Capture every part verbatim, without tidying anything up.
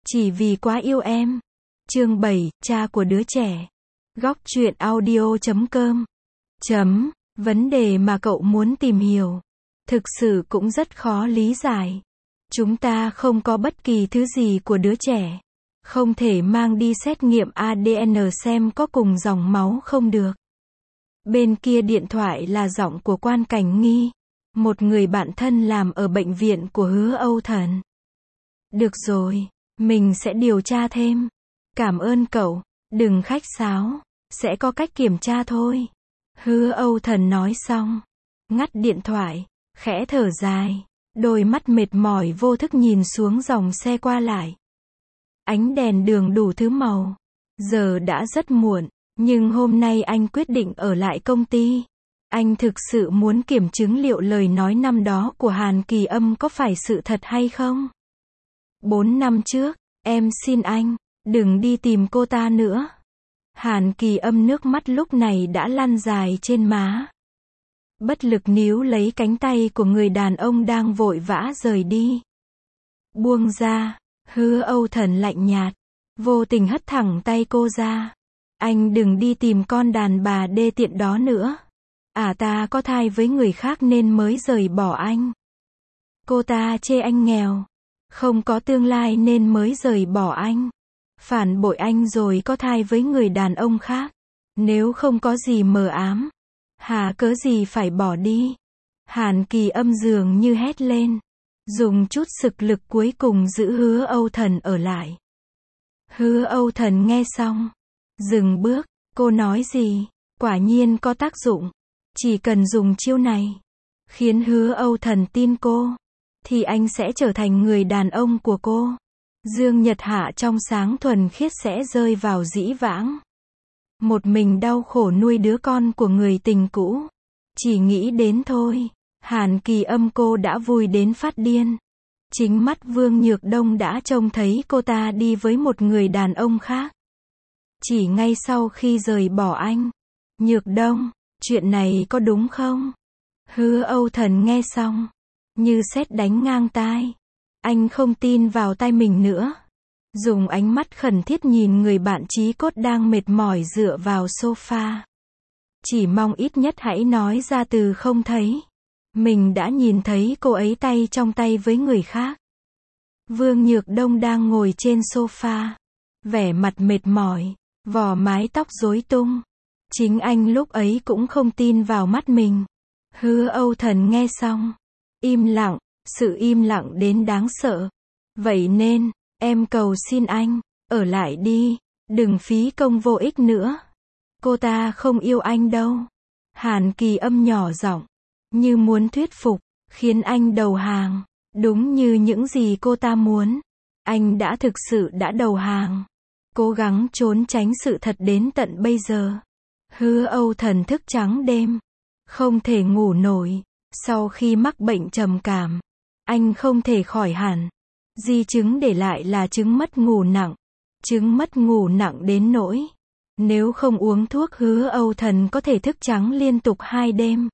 Chỉ vì quá yêu em. Chương bảy, cha của đứa trẻ. Góc truyện audio chấm com. Chấm, vấn đề mà cậu muốn tìm hiểu. Thực sự cũng rất khó lý giải. Chúng ta không có bất kỳ thứ gì của đứa trẻ. Không thể mang đi xét nghiệm a đê en xem có cùng dòng máu không được. Bên kia điện thoại là giọng của Quan Cảnh Nghi, một người bạn thân làm ở bệnh viện của Hứa Âu Thần. Được rồi, mình sẽ điều tra thêm. Cảm ơn cậu, đừng khách sáo, sẽ có cách kiểm tra thôi. Hứa Âu Thần nói xong, ngắt điện thoại, khẽ thở dài, đôi mắt mệt mỏi vô thức nhìn xuống dòng xe qua lại. Ánh đèn đường đủ thứ màu. Giờ đã rất muộn, nhưng hôm nay anh quyết định ở lại công ty. Anh thực sự muốn kiểm chứng liệu lời nói năm đó của Hàn Kỳ Âm có phải sự thật hay không. Bốn năm trước, em xin anh, đừng đi tìm cô ta nữa. Hàn Kỳ Âm nước mắt lúc này đã lăn dài trên má. Bất lực níu lấy cánh tay của người đàn ông đang vội vã rời đi. Buông ra, Hứa Âu Thần lạnh nhạt, vô tình hất thẳng tay cô ra. Anh đừng đi tìm con đàn bà đê tiện đó nữa. À ta có thai với người khác nên mới rời bỏ anh. Cô ta chê anh nghèo, không có tương lai nên mới rời bỏ anh. Phản bội anh rồi có thai với người đàn ông khác. Nếu không có gì mờ ám, hà cớ gì phải bỏ đi. Hàn Kỳ Âm dường như hét lên, dùng chút sực lực cuối cùng giữ Hứa Âu Thần ở lại. Hứa Âu Thần nghe xong, dừng bước. Cô nói gì? Quả nhiên có tác dụng. Chỉ cần dùng chiêu này, khiến Hứa Âu Thần tin cô, thì anh sẽ trở thành người đàn ông của cô. Dương Nhật Hạ trong sáng thuần khiết sẽ rơi vào dĩ vãng. Một mình đau khổ nuôi đứa con của người tình cũ. Chỉ nghĩ đến thôi, Hàn Kỳ Âm cô đã vui đến phát điên. Chính mắt Vương Nhược Đông đã trông thấy cô ta đi với một người đàn ông khác. Chỉ ngay sau khi rời bỏ anh. Nhược Đông, chuyện này có đúng không? Hứa Âu Thần nghe xong, như sét đánh ngang tai. Anh không tin vào tai mình nữa. Dùng ánh mắt khẩn thiết nhìn người bạn chí cốt đang mệt mỏi dựa vào sofa. Chỉ mong ít nhất hãy nói ra từ không thấy. Mình đã nhìn thấy cô ấy tay trong tay với người khác. Vương Nhược Đông đang ngồi trên sofa, vẻ mặt mệt mỏi, vò mái tóc rối tung. Chính anh lúc ấy cũng không tin vào mắt mình. Hứa Âu Thần nghe xong, im lặng, sự im lặng đến đáng sợ. Vậy nên, em cầu xin anh, ở lại đi, đừng phí công vô ích nữa. Cô ta không yêu anh đâu. Hàn Kỳ Âm nhỏ giọng, như muốn thuyết phục, khiến anh đầu hàng. Đúng như những gì cô ta muốn. Anh đã thực sự đã đầu hàng. Cố gắng trốn tránh sự thật đến tận bây giờ. Hứa Âu Thần thức trắng đêm, không thể ngủ nổi. Sau khi mắc bệnh trầm cảm, anh không thể khỏi hẳn. Di chứng để lại là chứng mất ngủ nặng. Chứng mất ngủ nặng đến nỗi, nếu không uống thuốc Hứa Âu Thần có thể thức trắng liên tục hai đêm.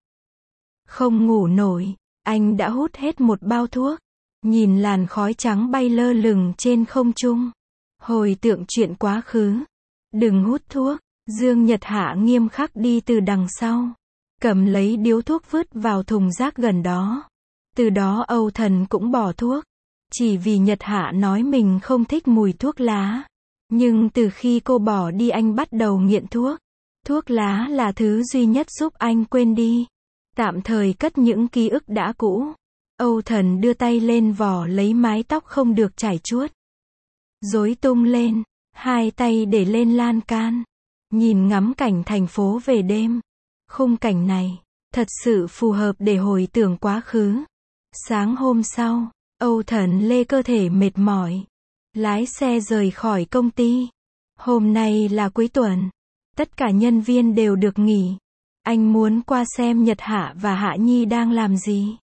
Không ngủ nổi, anh đã hút hết một bao thuốc. Nhìn làn khói trắng bay lơ lửng trên không trung. Hồi tưởng chuyện quá khứ. Đừng hút thuốc. Dương Nhật Hạ nghiêm khắc đi từ đằng sau, cầm lấy điếu thuốc vứt vào thùng rác gần đó. Từ đó Âu Thần cũng bỏ thuốc. Chỉ vì Nhật Hạ nói mình không thích mùi thuốc lá. Nhưng từ khi cô bỏ đi anh bắt đầu nghiện thuốc. Thuốc lá là thứ duy nhất giúp anh quên đi. Tạm thời cất những ký ức đã cũ. Âu Thần đưa tay lên vò lấy mái tóc không được chải chuốt, rối tung lên, hai tay để lên lan can. Nhìn ngắm cảnh thành phố về đêm. Khung cảnh này, thật sự phù hợp để hồi tưởng quá khứ. Sáng hôm sau, Âu Thần lê cơ thể mệt mỏi, lái xe rời khỏi công ty. Hôm nay là cuối tuần. Tất cả nhân viên đều được nghỉ. Anh muốn qua xem Nhật Hạ và Hạ Nhi đang làm gì.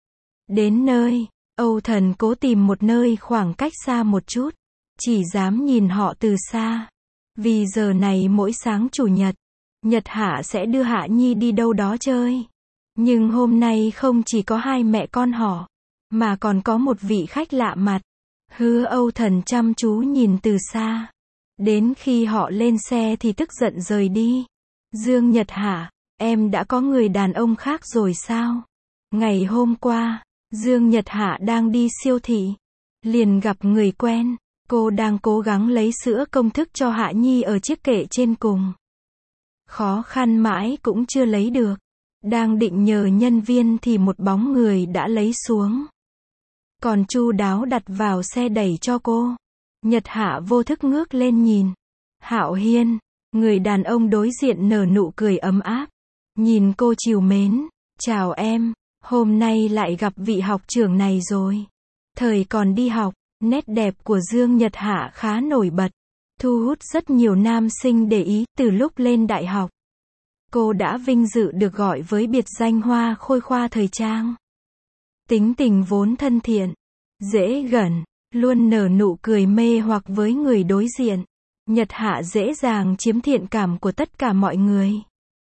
Đến nơi, Âu Thần cố tìm một nơi khoảng cách xa một chút. Chỉ dám nhìn họ từ xa. Vì giờ này mỗi sáng chủ nhật, Nhật Hạ sẽ đưa Hạ Nhi đi đâu đó chơi. Nhưng hôm nay không chỉ có hai mẹ con họ, mà còn có một vị khách lạ mặt. Hứa Âu Thần chăm chú nhìn từ xa. Đến khi họ lên xe thì tức giận rời đi. Dương Nhật Hạ, em đã có người đàn ông khác rồi sao? Ngày hôm qua, Dương Nhật Hạ đang đi siêu thị. Liền gặp người quen. Cô đang cố gắng lấy sữa công thức cho Hạ Nhi ở chiếc kệ trên cùng. Khó khăn mãi cũng chưa lấy được. Đang định nhờ nhân viên thì một bóng người đã lấy xuống. Còn chu đáo đặt vào xe đẩy cho cô. Nhật Hạ vô thức ngước lên nhìn. Hạo Hiên, người đàn ông đối diện nở nụ cười ấm áp. Nhìn cô trìu mến. Chào em, hôm nay lại gặp vị học trưởng này rồi. Thời còn đi học, nét đẹp của Dương Nhật Hạ khá nổi bật. Thu hút rất nhiều nam sinh để ý từ lúc lên đại học. Cô đã vinh dự được gọi với biệt danh hoa khôi khoa thời trang. Tính tình vốn thân thiện, dễ gần, luôn nở nụ cười mê hoặc với người đối diện. Nhật Hạ dễ dàng chiếm thiện cảm của tất cả mọi người.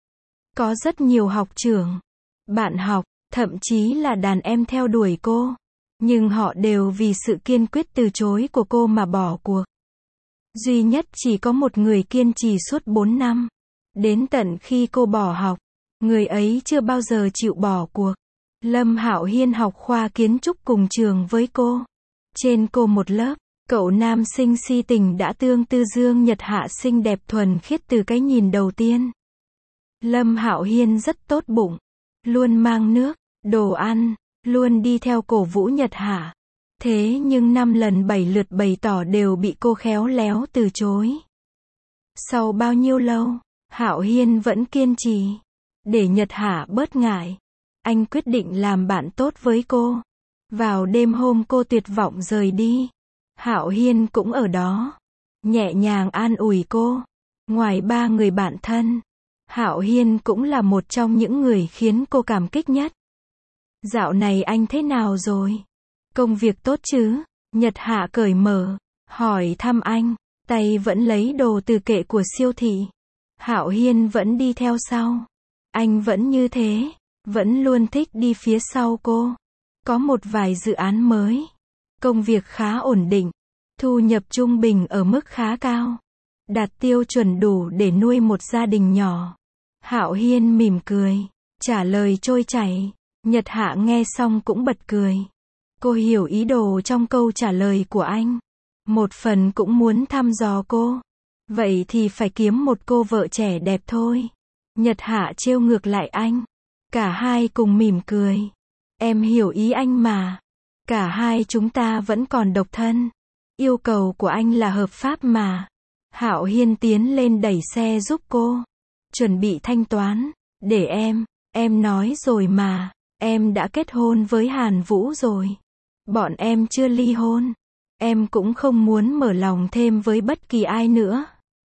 Có rất nhiều học trưởng, bạn học, thậm chí là đàn em theo đuổi cô. Nhưng họ đều vì sự kiên quyết từ chối của cô mà bỏ cuộc. Duy nhất chỉ có một người kiên trì suốt bốn năm. Đến tận khi cô bỏ học, người ấy chưa bao giờ chịu bỏ cuộc. Lâm Hạo Hiên học khoa kiến trúc cùng trường với cô. Trên cô một lớp, cậu nam sinh si tình đã tương tư Dương Nhật Hạ xinh đẹp thuần khiết từ cái nhìn đầu tiên. Lâm Hạo Hiên rất tốt bụng, luôn mang nước, đồ ăn, luôn đi theo cổ vũ Nhật Hạ. Thế nhưng năm lần bảy lượt bày tỏ đều bị cô khéo léo từ chối. Sau bao nhiêu lâu, Hạo Hiên vẫn kiên trì. Để Nhật Hạ bớt ngại, anh quyết định làm bạn tốt với cô. Vào đêm hôm cô tuyệt vọng rời đi, Hạo Hiên cũng ở đó, nhẹ nhàng an ủi cô. Ngoài ba người bạn thân, Hạo Hiên cũng là một trong những người khiến cô cảm kích nhất. Dạo này anh thế nào rồi? Công việc tốt chứ? Nhật Hạ cởi mở, hỏi thăm anh, tay vẫn lấy đồ từ kệ của siêu thị. Hạo Hiên vẫn đi theo sau. Anh vẫn như thế, vẫn luôn thích đi phía sau cô. Có một vài dự án mới. Công việc khá ổn định. Thu nhập trung bình ở mức khá cao. Đạt tiêu chuẩn đủ để nuôi một gia đình nhỏ. Hạo Hiên mỉm cười, trả lời trôi chảy. Nhật Hạ nghe xong cũng bật cười. Cô hiểu ý đồ trong câu trả lời của anh. Một phần cũng muốn thăm dò cô. Vậy thì phải kiếm một cô vợ trẻ đẹp thôi. Nhật Hạ trêu ngược lại anh. Cả hai cùng mỉm cười. Em hiểu ý anh mà. Cả hai chúng ta vẫn còn độc thân. Yêu cầu của anh là hợp pháp mà. Hạo Hiên tiến lên đẩy xe giúp cô. Chuẩn bị thanh toán. Để em, em nói rồi mà. Em đã kết hôn với Hàn Vũ rồi. Bọn em chưa ly hôn. Em cũng không muốn mở lòng thêm với bất kỳ ai nữa.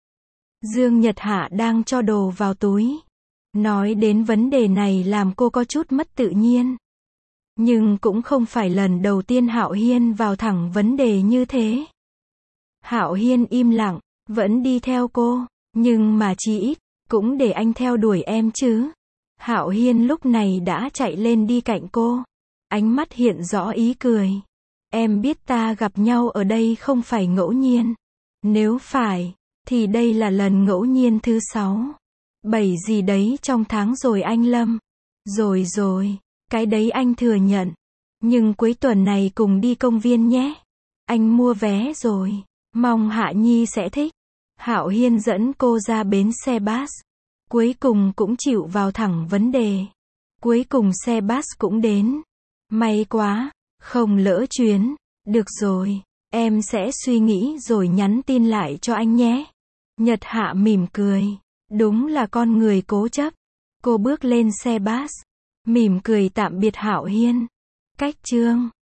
Dương Nhật Hạ đang cho đồ vào túi. Nói đến vấn đề này làm cô có chút mất tự nhiên. Nhưng cũng không phải lần đầu tiên Hạo Hiên vào thẳng vấn đề như thế. Hạo Hiên im lặng, vẫn đi theo cô. Nhưng mà chí ít, cũng để anh theo đuổi em chứ. Hạo Hiên lúc này đã chạy lên đi cạnh cô. Ánh mắt hiện rõ ý cười. Em biết ta gặp nhau ở đây không phải ngẫu nhiên. Nếu phải, thì đây là lần ngẫu nhiên thứ sáu. Bảy gì đấy trong tháng rồi anh Lâm. Rồi rồi, cái đấy anh thừa nhận. Nhưng cuối tuần này cùng đi công viên nhé. Anh mua vé rồi. Mong Hạ Nhi sẽ thích. Hạo Hiên dẫn cô ra bến xe bus. Cuối cùng cũng chịu vào thẳng vấn đề. Cuối cùng xe bus cũng đến. May quá, không lỡ chuyến. Được rồi, em sẽ suy nghĩ rồi nhắn tin lại cho anh nhé. Nhật Hạ mỉm cười. Đúng là con người cố chấp. Cô bước lên xe bus. Mỉm cười tạm biệt Hạo Hiên. Cách chương